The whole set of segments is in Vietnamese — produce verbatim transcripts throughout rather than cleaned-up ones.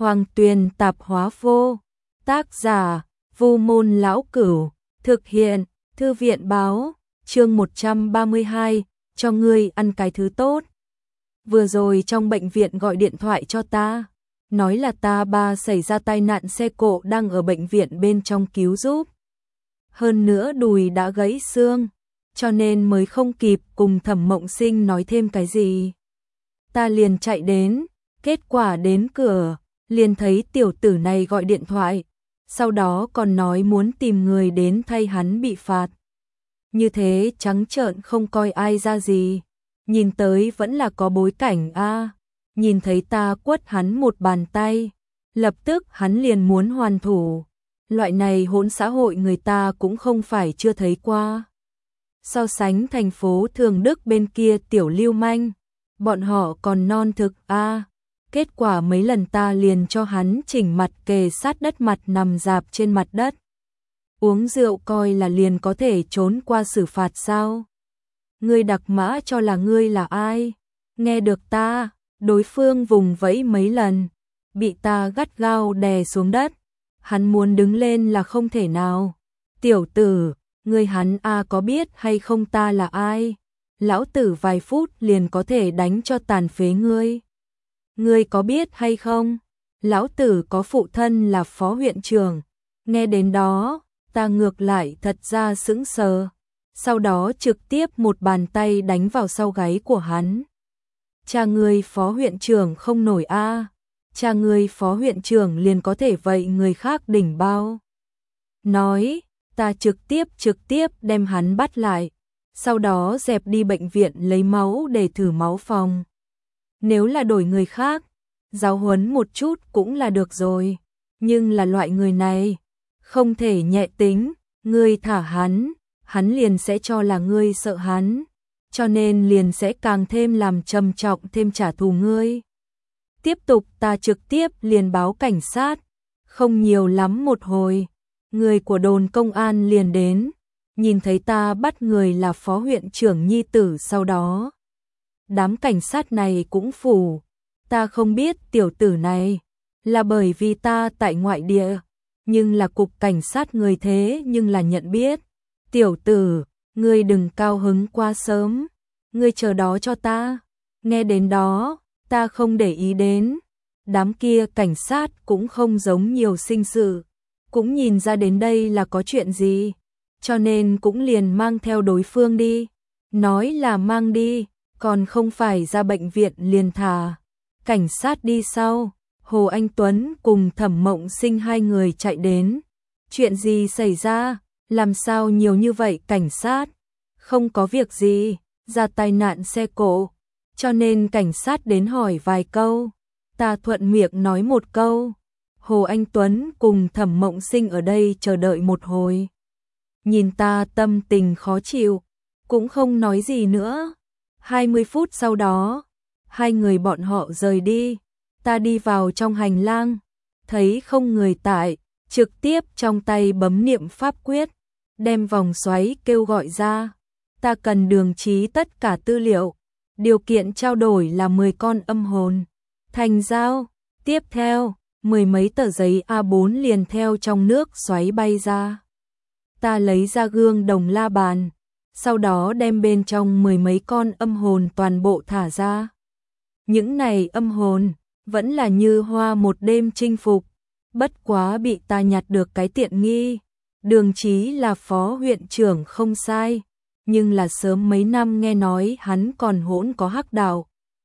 Hoàng Tuyền tạp hóa vô. Tác giả, Vu Môn Lão Cửu. Thực hiện, Thư viện báo. Chương một trăm ba mươi hai, cho ngươi ăn cái thứ tốt. Vừa rồi trong bệnh viện gọi điện thoại cho ta, nói là ta ba xảy ra tai nạn xe cộ đang ở bệnh viện bên trong cứu giúp. Hơn nữa đùi đã gãy xương, cho nên mới không kịp cùng Thẩm Mộng Sinh nói thêm cái gì. Ta liền chạy đến, kết quả đến cửa, liền thấy tiểu tử này gọi điện thoại, sau đó còn nói muốn tìm người đến thay hắn bị phạt. Như thế trắng trợn không coi ai ra gì, nhìn tới vẫn là có bối cảnh a. Nhìn thấy ta quất hắn một bàn tay, lập tức hắn liền muốn hoàn thủ. Loại này hỗn xã hội người ta cũng không phải chưa thấy qua. So sánh thành phố Thường Đức bên kia tiểu lưu manh, bọn họ còn non thực a. Kết quả mấy lần ta liền cho hắn chỉnh mặt kề sát đất mặt nằm dạp trên mặt đất. Uống rượu coi là liền có thể trốn qua xử phạt sao? Ngươi đặc mã cho là ngươi là ai? Nghe được ta, đối phương vùng vẫy mấy lần, bị ta gắt gao đè xuống đất. Hắn muốn đứng lên là không thể nào. Tiểu tử, ngươi hắn a có biết hay không ta là ai? Lão tử vài phút liền có thể đánh cho tàn phế ngươi. Ngươi có biết hay không? Lão tử có phụ thân là phó huyện trưởng. Nghe đến đó, ta ngược lại thật ra sững sờ. Sau đó trực tiếp một bàn tay đánh vào sau gáy của hắn. Cha ngươi phó huyện trưởng không nổi a. Cha ngươi phó huyện trưởng liền có thể vậy người khác đỉnh bao. Nói, ta trực tiếp trực tiếp đem hắn bắt lại. Sau đó dẹp đi bệnh viện lấy máu để thử máu phòng. Nếu là đổi người khác, giáo huấn một chút cũng là được rồi. Nhưng là loại người này, không thể nhẹ tính, ngươi thả hắn, hắn liền sẽ cho là ngươi sợ hắn, cho nên liền sẽ càng thêm làm trầm trọng thêm trả thù ngươi. Tiếp tục ta trực tiếp liền báo cảnh sát, không nhiều lắm một hồi, người của đồn công an liền đến, nhìn thấy ta bắt người là phó huyện trưởng nhi tử sau đó. Đám cảnh sát này cũng phủ, ta không biết tiểu tử này, là bởi vì ta tại ngoại địa, nhưng là cục cảnh sát người thế nhưng là nhận biết. Tiểu tử, ngươi đừng cao hứng quá sớm, ngươi chờ đó cho ta. Nghe đến đó, ta không để ý đến. Đám kia cảnh sát cũng không giống nhiều sinh sự, cũng nhìn ra đến đây là có chuyện gì, cho nên cũng liền mang theo đối phương đi. Nói là mang đi, còn không phải ra bệnh viện liền thả. Cảnh sát đi sau, Hồ Anh Tuấn cùng Thẩm Mộng Sinh hai người chạy đến. Chuyện gì xảy ra? Làm sao nhiều như vậy cảnh sát? Không có việc gì, ra tai nạn xe cộ, cho nên cảnh sát đến hỏi vài câu. Ta thuận miệng nói một câu. Hồ Anh Tuấn cùng Thẩm Mộng Sinh ở đây chờ đợi một hồi. Nhìn ta tâm tình khó chịu, cũng không nói gì nữa. hai mươi phút sau đó, hai người bọn họ rời đi. Ta đi vào trong hành lang, thấy không người tại, trực tiếp trong tay bấm niệm pháp quyết, đem vòng xoáy kêu gọi ra. Ta cần đường trí tất cả tư liệu, điều kiện trao đổi là mười con âm hồn. Thành giao, tiếp theo, mười mấy tờ giấy A bốn liền theo trong nước xoáy bay ra. Ta lấy ra gương đồng la bàn, sau đó đem bên trong mười mấy con âm hồn toàn bộ thả ra. Những này âm hồn, vẫn là như hoa một đêm chinh phục, bất quá bị ta nhặt được cái tiện nghi. Đường Chí là phó huyện trưởng không sai, nhưng là sớm mấy năm nghe nói hắn còn hỗn có hắc đạo.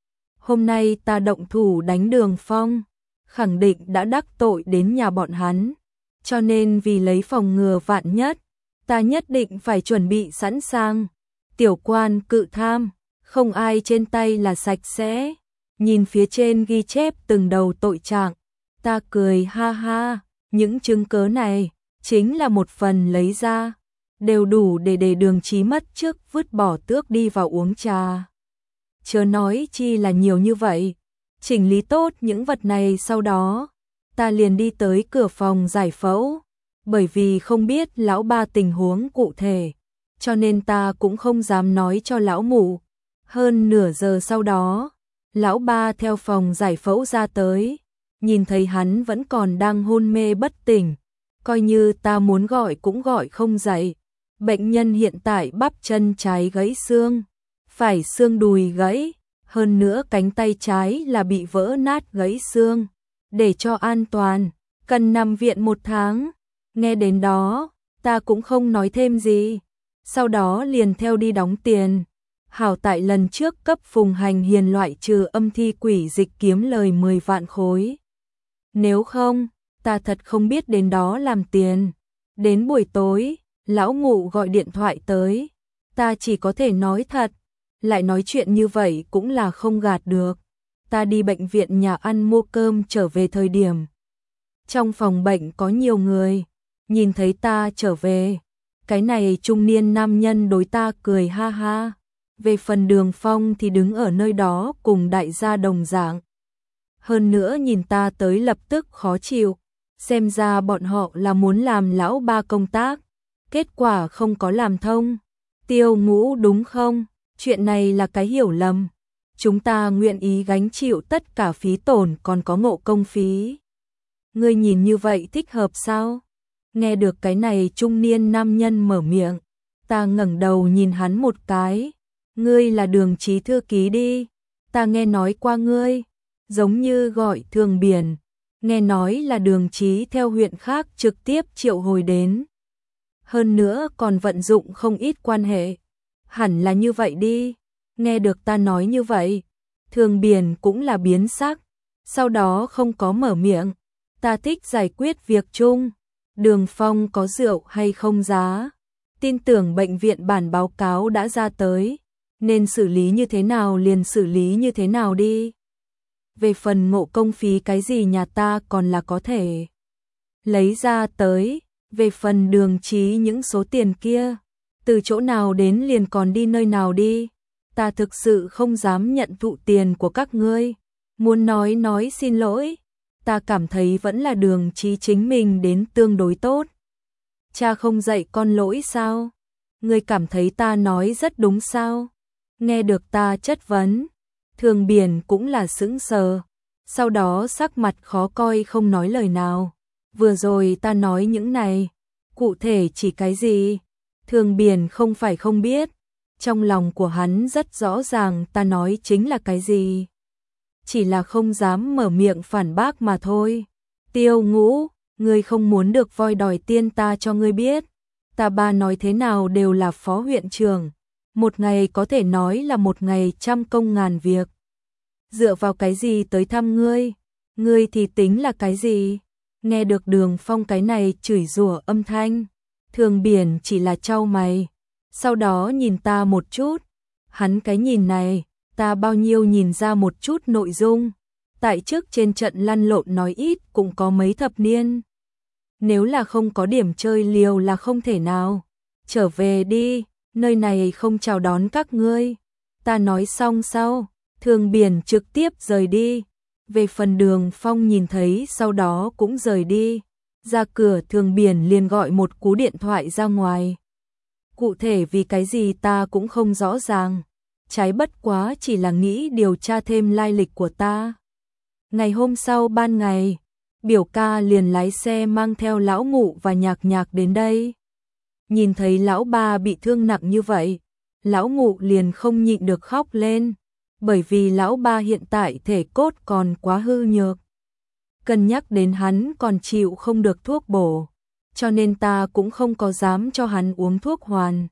Hôm nay ta động thủ đánh Đường Phong, khẳng định đã đắc tội đến nhà bọn hắn, cho nên vì lấy phòng ngừa vạn nhất, ta nhất định phải chuẩn bị sẵn sàng. Tiểu quan cự tham, không ai trên tay là sạch sẽ. Nhìn phía trên ghi chép từng đầu tội trạng, ta cười ha ha, những chứng cớ này chính là một phần lấy ra, đều đủ để để Đường Chí mất trước vứt bỏ tước đi vào uống trà. Chớ nói chi là nhiều như vậy, chỉnh lý tốt những vật này sau đó, ta liền đi tới cửa phòng giải phẫu, bởi vì không biết lão ba tình huống cụ thể, cho nên ta cũng không dám nói cho lão mụ. Hơn nửa giờ sau đó, lão ba theo phòng giải phẫu ra tới, nhìn thấy hắn vẫn còn đang hôn mê bất tỉnh, coi như ta muốn gọi cũng gọi không dậy. Bệnh nhân hiện tại bắp chân trái gãy xương, phải xương đùi gãy, hơn nữa cánh tay trái là bị vỡ nát gãy xương. Để cho an toàn, cần nằm viện một tháng. Nghe đến đó, ta cũng không nói thêm gì. Sau đó liền theo đi đóng tiền. Hảo tại lần trước cấp Phùng Hành Hiền loại trừ âm thi quỷ dịch kiếm lời mười vạn khối. Nếu không, ta thật không biết đến đó làm tiền. Đến buổi tối, lão Ngụ gọi điện thoại tới. Ta chỉ có thể nói thật, lại nói chuyện như vậy cũng là không gạt được. Ta đi bệnh viện nhà ăn mua cơm trở về thời điểm. Trong phòng bệnh có nhiều người, nhìn thấy ta trở về. Cái này trung niên nam nhân đối ta cười ha ha. Về phần Đường Phong thì đứng ở nơi đó cùng đại gia đồng dạng. Hơn nữa nhìn ta tới lập tức khó chịu. Xem ra bọn họ là muốn làm lão ba công tác. Kết quả không có làm thông. Tiêu Ngũ đúng không? Chuyện này là cái hiểu lầm. Chúng ta nguyện ý gánh chịu tất cả phí tổn còn có ngộ công phí. Ngươi nhìn như vậy thích hợp sao? Nghe được cái này trung niên nam nhân mở miệng. Ta ngẩng đầu nhìn hắn một cái. Ngươi là Đường Chí thư ký đi. Ta nghe nói qua ngươi. Giống như gọi Thường Biển. Nghe nói là Đường Chí theo huyện khác trực tiếp triệu hồi đến. Hơn nữa còn vận dụng không ít quan hệ. Hẳn là như vậy đi. Nghe được ta nói như vậy, Thường Biển cũng là biến sắc, sau đó không có mở miệng. Ta thích giải quyết việc chung. Đường Phong có rượu hay không giá? Tin tưởng bệnh viện bản báo cáo đã ra tới, nên xử lý như thế nào liền xử lý như thế nào đi. Về phần ngộ công phí cái gì nhà ta còn là có thể lấy ra tới. Về phần Đường Chí những số tiền kia, từ chỗ nào đến liền còn đi nơi nào đi. Ta thực sự không dám nhận thụ tiền của các ngươi. Muốn nói nói xin lỗi. Ta cảm thấy vẫn là Đường Chí chính mình đến tương đối tốt. Cha không dạy con lỗi sao? Ngươi cảm thấy ta nói rất đúng sao? Nghe được ta chất vấn, Thường Biển cũng là sững sờ. Sau đó sắc mặt khó coi không nói lời nào. Vừa rồi ta nói những này, cụ thể chỉ cái gì? Thường Biển không phải không biết. Trong lòng của hắn rất rõ ràng ta nói chính là cái gì. Chỉ là không dám mở miệng phản bác mà thôi. Tiêu Ngũ, ngươi không muốn được voi đòi tiên ta cho ngươi biết. Ta ba nói thế nào đều là phó huyện trưởng. Một ngày có thể nói là một ngày trăm công ngàn việc. Dựa vào cái gì tới thăm ngươi? Ngươi thì tính là cái gì? Nghe được Đường Phong cái này chửi rủa âm thanh, Thường Biển chỉ là chau mày. Sau đó nhìn ta một chút. Hắn cái nhìn này, ta bao nhiêu nhìn ra một chút nội dung. Tại trước trên trận lăn lộn nói ít cũng có mấy thập niên. Nếu là không có điểm chơi liều là không thể nào. Trở về đi, nơi này không chào đón các ngươi. Ta nói xong sau, Thường Biển trực tiếp rời đi. Về phần Đường Phong nhìn thấy sau đó cũng rời đi. Ra cửa Thường Biển liền gọi một cú điện thoại ra ngoài. Cụ thể vì cái gì ta cũng không rõ ràng. Trái bất quá chỉ là nghĩ điều tra thêm lai lịch của ta. Ngày hôm sau ban ngày, biểu ca liền lái xe mang theo lão Ngụ và Nhạc Nhạc đến đây. Nhìn thấy lão ba bị thương nặng như vậy, lão Ngụ liền không nhịn được khóc lên. Bởi vì lão ba hiện tại thể cốt còn quá hư nhược. Cân nhắc đến hắn còn chịu không được thuốc bổ, cho nên ta cũng không có dám cho hắn uống thuốc hoàn.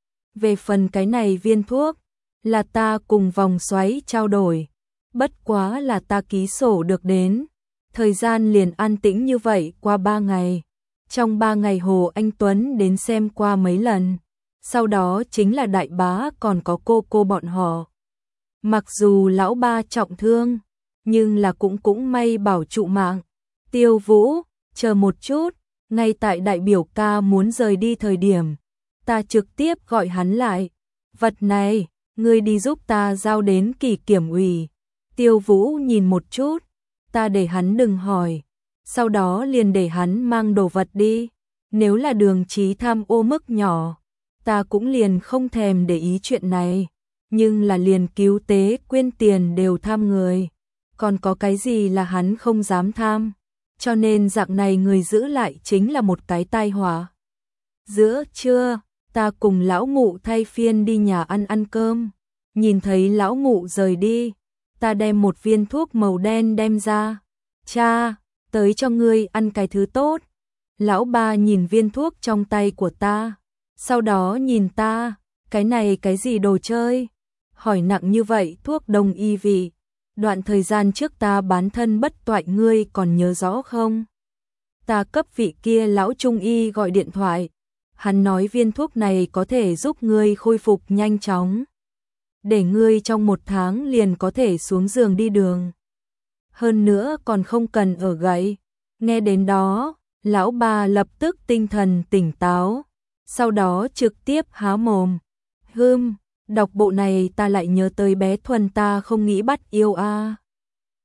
Về phần cái này viên thuốc, là ta cùng vòng xoáy trao đổi. Bất quá là ta ký sổ được đến. Thời gian liền an tĩnh như vậy qua ba ngày. Trong ba ngày Hồ Anh Tuấn đến xem qua mấy lần. Sau đó chính là đại bá còn có cô cô bọn họ. Mặc dù lão ba trọng thương, nhưng là cũng cũng may bảo trụ mạng. Tiêu Vũ, chờ một chút, ngay tại đại biểu ca muốn rời đi thời điểm, ta trực tiếp gọi hắn lại. Vật này, ngươi đi giúp ta giao đến Kỷ Kiểm ủy. Tiêu Vũ nhìn một chút, ta để hắn đừng hỏi, sau đó liền để hắn mang đồ vật đi. Nếu là Đường Chí tham ô mức nhỏ, ta cũng liền không thèm để ý chuyện này. Nhưng là liền cứu tế quyên tiền đều tham người. còn có cái gì là hắn không dám tham, cho nên dạng này người giữ lại chính là một cái tai họa. Giữa trưa, ta cùng lão mụ thay phiên đi nhà ăn ăn cơm, nhìn thấy lão mụ rời đi, ta đem một viên thuốc màu đen đem ra, cha, tới cho ngươi ăn cái thứ tốt. Lão ba nhìn viên thuốc trong tay của ta, sau đó nhìn ta, cái này cái gì đồ chơi? Hỏi nặng như vậy thuốc đông y vị, đoạn thời gian trước ta bán thân bất toại ngươi còn nhớ rõ không? Ta cấp vị kia lão trung y gọi điện thoại, hắn nói viên thuốc này có thể giúp ngươi khôi phục nhanh chóng, để ngươi trong một tháng liền có thể xuống giường đi đường. Hơn nữa còn không cần ở gậy. Nghe đến đó, lão ba lập tức tinh thần tỉnh táo, sau đó trực tiếp há mồm. Hừm, đọc bộ này ta lại nhớ tới bé Thuần ta không nghĩ bắt yêu a.